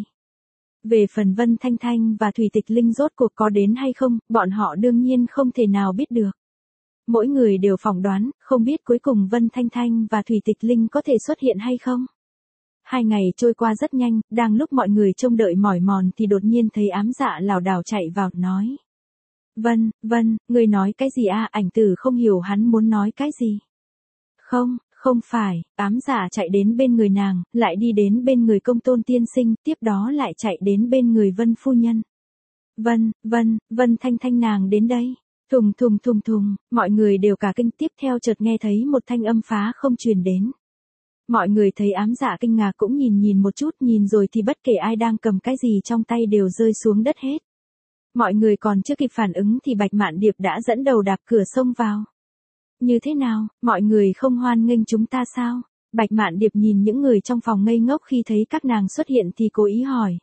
Về phần Vân Thanh Thanh và Thủy Tịch Linh rốt cuộc có đến hay không, bọn họ đương nhiên không thể nào biết được. Mỗi người đều phỏng đoán, không biết cuối cùng Vân Thanh Thanh và Thủy Tịch Linh có thể xuất hiện hay không. Hai ngày trôi qua rất nhanh, đang lúc mọi người trông đợi mỏi mòn thì đột nhiên thấy ám dạ lảo đảo chạy vào, nói. Vân, Vân, người nói cái gì a? Ảnh Tử không hiểu hắn muốn nói cái gì. Không, không phải, ám dạ chạy đến bên người nàng, lại đi đến bên người Công Tôn tiên sinh, tiếp đó lại chạy đến bên người Vân phu nhân. Vân, Vân, Vân Thanh Thanh nàng đến đây. Thùng thùng thùng thùng, mọi người đều cả kinh, tiếp theo chợt nghe thấy một thanh âm phá không truyền đến. Mọi người thấy ám dạ kinh ngạc cũng nhìn nhìn một chút, nhìn rồi thì bất kể ai đang cầm cái gì trong tay đều rơi xuống đất hết. Mọi người còn chưa kịp phản ứng thì Bạch Mạn Điệp đã dẫn đầu đạp cửa xông vào. Như thế nào, mọi người không hoan nghênh chúng ta sao? Bạch Mạn Điệp nhìn những người trong phòng ngây ngốc khi thấy các nàng xuất hiện thì cố ý hỏi.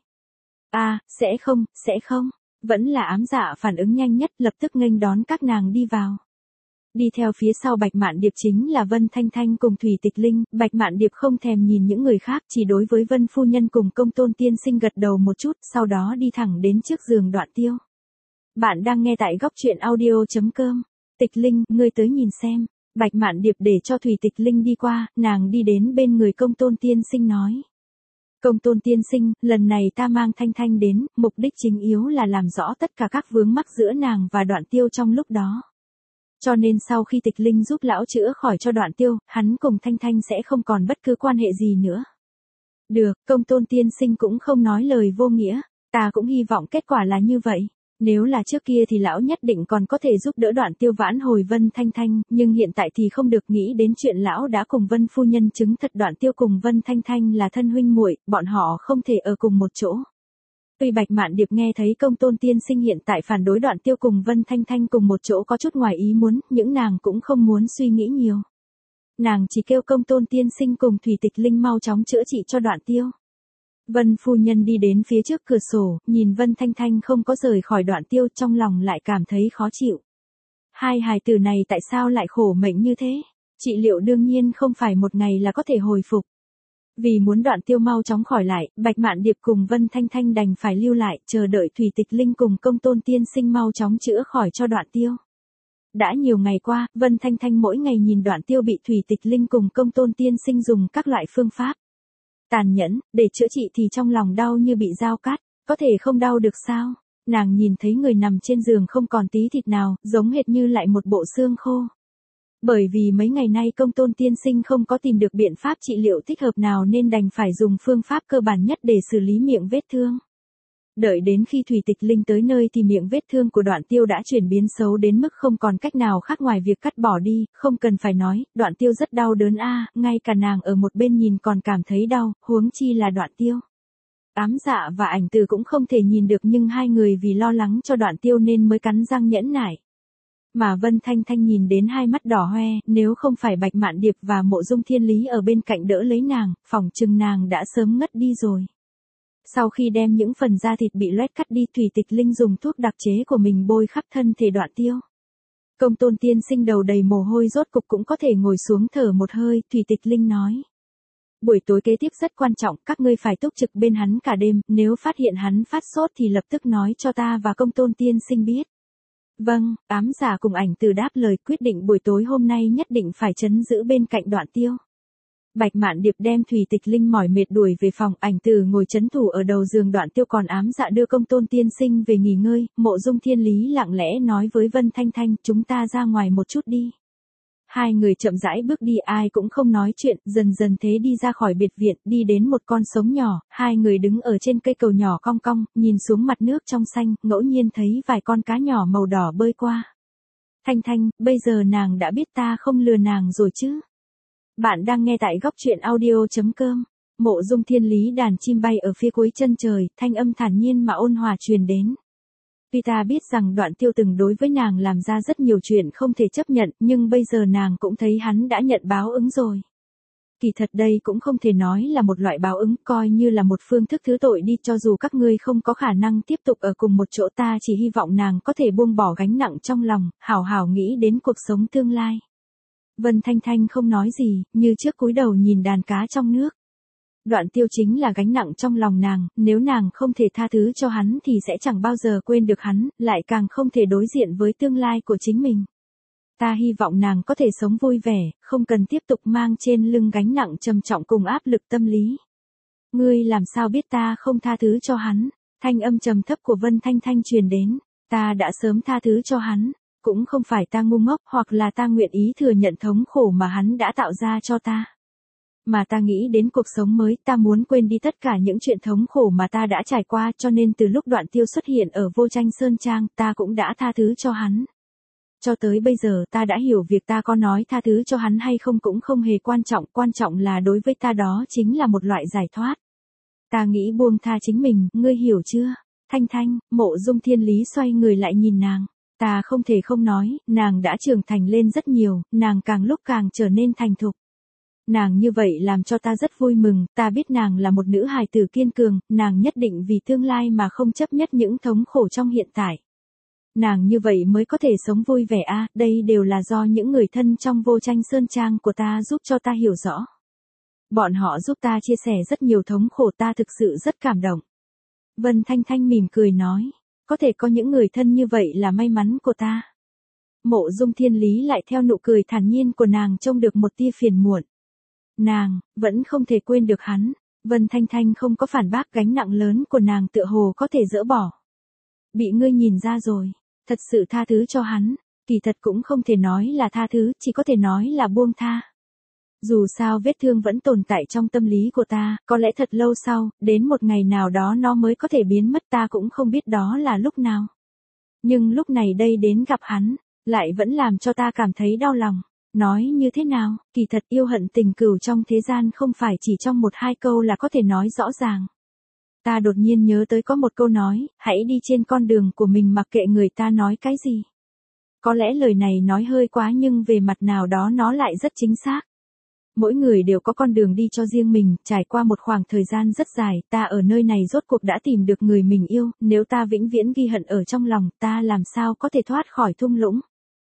À, sẽ không, sẽ không. Vẫn là ám dạ phản ứng nhanh nhất, lập tức nghênh đón các nàng đi vào. Đi theo phía sau Bạch Mạn Điệp chính là Vân Thanh Thanh cùng Thủy Tịch Linh, Bạch Mạn Điệp không thèm nhìn những người khác, chỉ đối với Vân phu nhân cùng Công Tôn tiên sinh gật đầu một chút, sau đó đi thẳng đến trước giường Đoạn Tiêu. Bạn đang nghe tại góc truyện audio chấm com. Tịch Linh, ngươi tới nhìn xem. Bạch Mạn Điệp để cho Thủy Tịch Linh đi qua, nàng đi đến bên người Công Tôn tiên sinh nói. Công Tôn tiên sinh, lần này ta mang Thanh Thanh đến, mục đích chính yếu là làm rõ tất cả các vướng mắc giữa nàng và Đoạn Tiêu trong lúc đó. Cho nên sau khi Tịch Linh giúp lão chữa khỏi cho Đoạn Tiêu, hắn cùng Thanh Thanh sẽ không còn bất cứ quan hệ gì nữa. Được, Công Tôn tiên sinh cũng không nói lời vô nghĩa, ta cũng hy vọng kết quả là như vậy. Nếu là trước kia thì lão nhất định còn có thể giúp đỡ Đoạn Tiêu vãn hồi Vân Thanh Thanh, nhưng hiện tại thì không được, nghĩ đến chuyện lão đã cùng Vân phu nhân chứng thật Đoạn Tiêu cùng Vân Thanh Thanh là thân huynh muội, bọn họ không thể ở cùng một chỗ. Tuy Bạch Mạn Điệp nghe thấy Công Tôn tiên sinh hiện tại phản đối Đoạn Tiêu cùng Vân Thanh Thanh cùng một chỗ có chút ngoài ý muốn, những nàng cũng không muốn suy nghĩ nhiều. Nàng chỉ kêu Công Tôn tiên sinh cùng Thủy Tịch Linh mau chóng chữa trị cho Đoạn Tiêu. Vân phu nhân đi đến phía trước cửa sổ, nhìn Vân Thanh Thanh không có rời khỏi Đoạn Tiêu, trong lòng lại cảm thấy khó chịu. Hai hài tử này tại sao lại khổ mệnh như thế? Trị liệu đương nhiên không phải một ngày là có thể hồi phục. Vì muốn Đoạn Tiêu mau chóng khỏi lại, Bạch Mạn Điệp cùng Vân Thanh Thanh đành phải lưu lại, chờ đợi Thủy Tịch Linh cùng Công Tôn tiên sinh mau chóng chữa khỏi cho Đoạn Tiêu. Đã nhiều ngày qua, Vân Thanh Thanh mỗi ngày nhìn Đoạn Tiêu bị Thủy Tịch Linh cùng Công Tôn tiên sinh dùng các loại phương pháp tàn nhẫn, để chữa trị thì trong lòng đau như bị dao cắt, có thể không đau được sao? Nàng nhìn thấy người nằm trên giường không còn tí thịt nào, giống hệt như lại một bộ xương khô. Bởi vì mấy ngày nay Công Tôn tiên sinh không có tìm được biện pháp trị liệu thích hợp nào nên đành phải dùng phương pháp cơ bản nhất để xử lý miệng vết thương. Đợi đến khi Thủy Tịch Linh tới nơi thì miệng vết thương của Đoạn Tiêu đã chuyển biến xấu đến mức không còn cách nào khác ngoài việc cắt bỏ đi, không cần phải nói, Đoạn Tiêu rất đau đớn a, ngay cả nàng ở một bên nhìn còn cảm thấy đau, huống chi là Đoạn Tiêu. Ám Dạ và Ảnh Từ cũng không thể nhìn được nhưng hai người vì lo lắng cho Đoạn Tiêu nên mới cắn răng nhẫn nại. Mà Vân Thanh Thanh nhìn đến hai mắt đỏ hoe, nếu không phải Bạch Mạn Điệp và Mộ Dung Thiên Lý ở bên cạnh đỡ lấy nàng, phỏng chừng nàng đã sớm ngất đi rồi. Sau khi đem những phần da thịt bị loét cắt đi, Thủy Tịch Linh dùng thuốc đặc chế của mình bôi khắp thân thể Đoạn Tiêu. Công Tôn tiên sinh đầu đầy mồ hôi rốt cục cũng có thể ngồi xuống thở một hơi, Thủy Tịch Linh nói. Buổi tối kế tiếp rất quan trọng, các ngươi phải túc trực bên hắn cả đêm, nếu phát hiện hắn phát sốt thì lập tức nói cho ta và Công Tôn tiên sinh biết. Vâng, Ám Giả cùng Ảnh Từ đáp lời, quyết định buổi tối hôm nay nhất định phải trấn giữ bên cạnh Đoạn Tiêu. Bạch Mạn Điệp đem Thủy Tịch Linh mỏi mệt đuổi về phòng, Ảnh Tử ngồi chấn thủ ở đầu giường, Đoạn Tiêu còn ám dạ đưa Công Tôn tiên sinh về nghỉ ngơi. Mộ Dung Thiên Lý lặng lẽ nói với Vân Thanh Thanh, chúng ta ra ngoài một chút đi. Hai người chậm rãi bước đi, ai cũng không nói chuyện, dần dần thế đi ra khỏi biệt viện, đi đến một con sông nhỏ, hai người đứng ở trên cây cầu nhỏ cong cong, nhìn xuống mặt nước trong xanh, ngẫu nhiên thấy vài con cá nhỏ màu đỏ bơi qua. Thanh Thanh, bây giờ nàng đã biết ta không lừa nàng rồi chứ? Bạn đang nghe tại góc truyện audio chấm com. Mộ Dung Thiên Lý đàn chim bay ở phía cuối chân trời, thanh âm thản nhiên mà ôn hòa truyền đến. Tuy ta biết rằng Đoạn Tiêu từng đối với nàng làm ra rất nhiều chuyện không thể chấp nhận, nhưng bây giờ nàng cũng thấy hắn đã nhận báo ứng rồi. Kỳ thật đây cũng không thể nói là một loại báo ứng, coi như là một phương thức thứ tội đi, cho dù các ngươi không có khả năng tiếp tục ở cùng một chỗ, ta chỉ hy vọng nàng có thể buông bỏ gánh nặng trong lòng, hảo hảo nghĩ đến cuộc sống tương lai. Vân Thanh Thanh không nói gì, như trước cúi đầu nhìn đàn cá trong nước. Đoạn Tiêu chính là gánh nặng trong lòng nàng, nếu nàng không thể tha thứ cho hắn thì sẽ chẳng bao giờ quên được hắn, lại càng không thể đối diện với tương lai của chính mình. Ta hy vọng nàng có thể sống vui vẻ, không cần tiếp tục mang trên lưng gánh nặng trầm trọng cùng áp lực tâm lý. Ngươi làm sao biết ta không tha thứ cho hắn? Thanh âm trầm thấp của Vân Thanh Thanh truyền đến. Ta đã sớm tha thứ cho hắn, cũng không phải ta ngu ngốc, hoặc là ta nguyện ý thừa nhận thống khổ mà hắn đã tạo ra cho ta. Mà ta nghĩ đến cuộc sống mới, ta muốn quên đi tất cả những chuyện thống khổ mà ta đã trải qua, cho nên từ lúc Đoạn Tiêu xuất hiện ở Vô Tranh Sơn Trang, ta cũng đã tha thứ cho hắn. Cho tới bây giờ ta đã hiểu việc ta có nói tha thứ cho hắn hay không cũng không hề quan trọng, quan trọng là đối với ta đó chính là một loại giải thoát. Ta nghĩ buông tha chính mình, ngươi hiểu chưa? Thanh Thanh, Mộ Dung Thiên Lý xoay người lại nhìn nàng. Ta không thể không nói, nàng đã trưởng thành lên rất nhiều, nàng càng lúc càng trở nên thành thục. Nàng như vậy làm cho ta rất vui mừng, ta biết nàng là một nữ hài tử kiên cường, nàng nhất định vì tương lai mà không chấp nhất những thống khổ trong hiện tại. Nàng như vậy mới có thể sống vui vẻ a, à, đây đều là do những người thân trong Vô Tranh Sơn Trang của ta giúp cho ta hiểu rõ. Bọn họ giúp ta chia sẻ rất nhiều thống khổ, ta thực sự rất cảm động. Vân Thanh Thanh mỉm cười nói, có thể có những người thân như vậy là may mắn của ta. Mộ Dung Thiên Lý lại theo nụ cười thản nhiên của nàng trông được một tia phiền muộn. Nàng, vẫn không thể quên được hắn. Vân Thanh Thanh không có phản bác, gánh nặng lớn của nàng tựa hồ có thể dỡ bỏ. Bị ngươi nhìn ra rồi, thật sự tha thứ cho hắn, kỳ thật cũng không thể nói là tha thứ, chỉ có thể nói là buông tha. Dù sao vết thương vẫn tồn tại trong tâm lý của ta, có lẽ thật lâu sau, đến một ngày nào đó nó mới có thể biến mất, ta cũng không biết đó là lúc nào. Nhưng lúc này đây đến gặp hắn, lại vẫn làm cho ta cảm thấy đau lòng. Nói như thế nào, kỳ thật yêu hận tình cừu trong thế gian không phải chỉ trong một hai câu là có thể nói rõ ràng. Ta đột nhiên nhớ tới có một câu nói, hãy đi trên con đường của mình mặc kệ người ta nói cái gì. Có lẽ lời này nói hơi quá nhưng về mặt nào đó nó lại rất chính xác. Mỗi người đều có con đường đi cho riêng mình, trải qua một khoảng thời gian rất dài, ta ở nơi này rốt cuộc đã tìm được người mình yêu, nếu ta vĩnh viễn ghi hận ở trong lòng, ta làm sao có thể thoát khỏi thung lũng.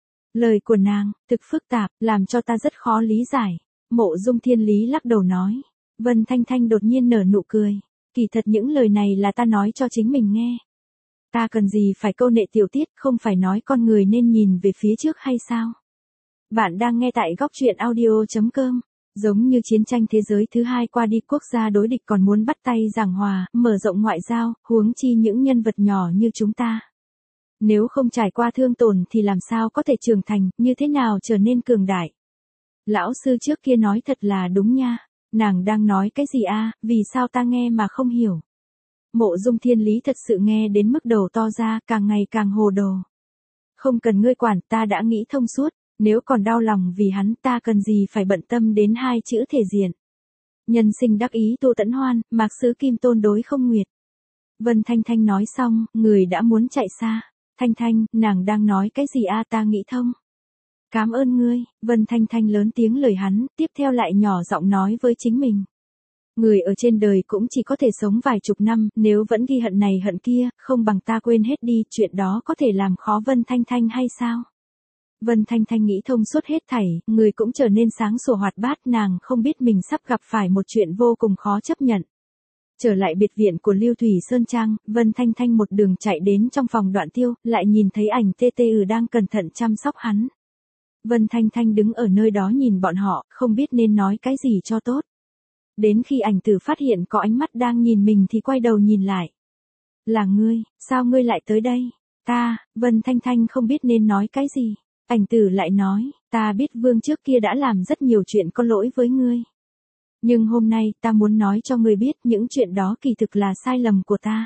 Lời của nàng, thực phức tạp, làm cho ta rất khó lý giải. Mộ Dung Thiên Lý lắc đầu nói. Vân Thanh Thanh đột nhiên nở nụ cười. Kỳ thật những lời này là ta nói cho chính mình nghe. Ta cần gì phải câu nệ tiểu tiết, không phải nói con người nên nhìn về phía trước hay sao? Bạn đang nghe tại góc truyện audio chấm com. Giống như chiến tranh thế giới thứ hai qua đi, quốc gia đối địch còn muốn bắt tay giảng hòa, mở rộng ngoại giao, huống chi những nhân vật nhỏ như chúng ta. Nếu không trải qua thương tổn thì làm sao có thể trưởng thành, như thế nào trở nên cường đại. Lão sư trước kia nói thật là đúng nha. Nàng đang nói cái gì a? Vì sao ta nghe mà không hiểu? Mộ Dung Thiên Lý thật sự nghe đến mức đầu to ra, càng ngày càng hồ đồ. Không cần ngươi quản, ta đã nghĩ thông suốt, nếu còn đau lòng vì hắn ta cần gì phải bận tâm đến hai chữ thể diện. Nhân sinh đắc ý Tô Tẫn Hoan, Mạc Sứ Kim Tôn đối không nguyệt. Vân Thanh Thanh nói xong, người đã muốn chạy xa. Thanh Thanh, nàng đang nói cái gì a? Ta nghĩ thông. Cảm ơn ngươi, Vân Thanh Thanh lớn tiếng lời hắn, tiếp theo lại nhỏ giọng nói với chính mình. Người ở trên đời cũng chỉ có thể sống vài chục năm, nếu vẫn ghi hận này hận kia, không bằng ta quên hết đi, chuyện đó có thể làm khó Vân Thanh Thanh hay sao? Vân Thanh Thanh nghĩ thông suốt hết thảy, người cũng trở nên sáng sủa hoạt bát, nàng không biết mình sắp gặp phải một chuyện vô cùng khó chấp nhận. Trở lại biệt viện của Lưu Thủy Sơn Trang, Vân Thanh Thanh một đường chạy đến trong phòng Đoạn Tiêu, lại nhìn thấy ảnh tê tê ừ đang cẩn thận chăm sóc hắn. Vân Thanh Thanh đứng ở nơi đó nhìn bọn họ, không biết nên nói cái gì cho tốt. Đến khi ảnh tử phát hiện có ánh mắt đang nhìn mình thì quay đầu nhìn lại. Là ngươi, sao ngươi lại tới đây? Ta, Vân Thanh Thanh không biết nên nói cái gì. Ảnh tử lại nói, ta biết Vương trước kia đã làm rất nhiều chuyện có lỗi với ngươi. Nhưng hôm nay ta muốn nói cho ngươi biết những chuyện đó kỳ thực là sai lầm của ta.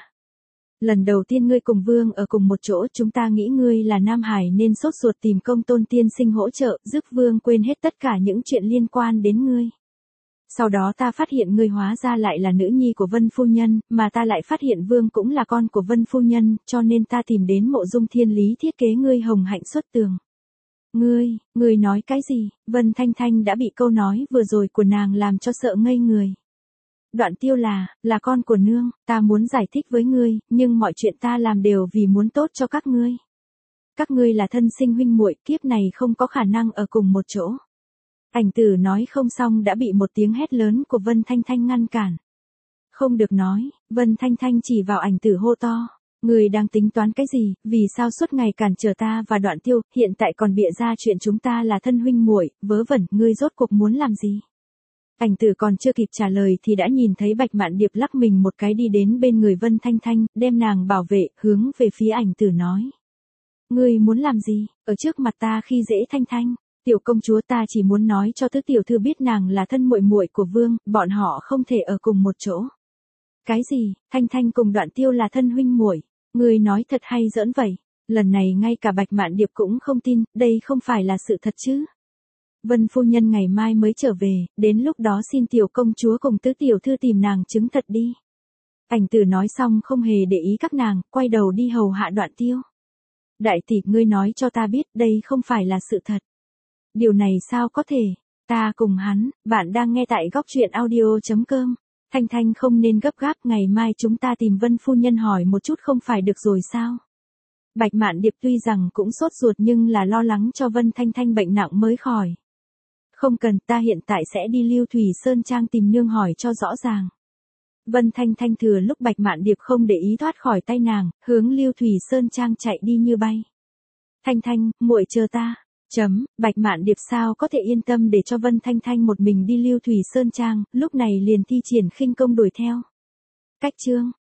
Lần đầu tiên ngươi cùng Vương ở cùng một chỗ, chúng ta nghĩ ngươi là Nam Hải nên sốt ruột tìm Công Tôn tiên sinh hỗ trợ, giúp Vương quên hết tất cả những chuyện liên quan đến ngươi. Sau đó ta phát hiện ngươi hóa ra lại là nữ nhi của Vân phu nhân, mà ta lại phát hiện Vương cũng là con của Vân phu nhân, cho nên ta tìm đến Mộ Dung Thiên Lý thiết kế ngươi hồng hạnh xuất tường. Ngươi, ngươi nói cái gì? Vân Thanh Thanh đã bị câu nói vừa rồi của nàng làm cho sợ ngây người. Đoạn Tiêu là, là con của nương, ta muốn giải thích với ngươi, nhưng mọi chuyện ta làm đều vì muốn tốt cho các ngươi. Các ngươi là thân sinh huynh muội, kiếp này không có khả năng ở cùng một chỗ. Ảnh tử nói không xong đã bị một tiếng hét lớn của Vân Thanh Thanh ngăn cản. Không được nói, Vân Thanh Thanh chỉ vào ảnh tử hô to. Ngươi đang tính toán cái gì, vì sao suốt ngày cản trở ta và Đoạn Tiêu, hiện tại còn bịa ra chuyện chúng ta là thân huynh muội, vớ vẩn, ngươi rốt cuộc muốn làm gì? Ảnh tử còn chưa kịp trả lời thì đã nhìn thấy Bạch Mạn Điệp lắc mình một cái đi đến bên người Vân Thanh Thanh, đem nàng bảo vệ, hướng về phía ảnh tử nói. Ngươi muốn làm gì, ở trước mặt ta khi dễ Thanh Thanh? Tiểu công chúa, ta chỉ muốn nói cho tứ tiểu thư biết nàng là thân muội muội của Vương, bọn họ không thể ở cùng một chỗ. Cái gì, Thanh Thanh cùng Đoạn Tiêu là thân huynh muội? Ngươi nói thật hay giỡn vậy? Lần này ngay cả Bạch Mạn Điệp cũng không tin, đây không phải là sự thật chứ? Vân phu nhân ngày mai mới trở về, đến lúc đó xin tiểu công chúa cùng tứ tiểu thư tìm nàng chứng thật đi. Ảnh tử nói xong không hề để ý các nàng, quay đầu đi hầu hạ Đoạn Tiêu. Đại tỷ, ngươi nói cho ta biết, đây không phải là sự thật. Điều này sao có thể? Ta cùng hắn, bạn đang nghe tại góc truyện audio chấm com. Thanh Thanh không nên gấp gáp, ngày mai chúng ta tìm Vân phu nhân hỏi một chút không phải được rồi sao? Bạch Mạn Điệp tuy rằng cũng sốt ruột nhưng là lo lắng cho Vân Thanh Thanh bệnh nặng mới khỏi. Không cần, ta hiện tại sẽ đi Lưu Thủy Sơn Trang tìm nương hỏi cho rõ ràng. Vân Thanh Thanh thừa lúc Bạch Mạn Điệp không để ý thoát khỏi tay nàng, hướng Lưu Thủy Sơn Trang chạy đi như bay. Thanh Thanh, muội chờ ta. Chấm, Bạch Mạn Điệp sao có thể yên tâm để cho Vân Thanh Thanh một mình đi Lưu Thủy Sơn Trang, lúc này liền thi triển khinh công đuổi theo. Cách chương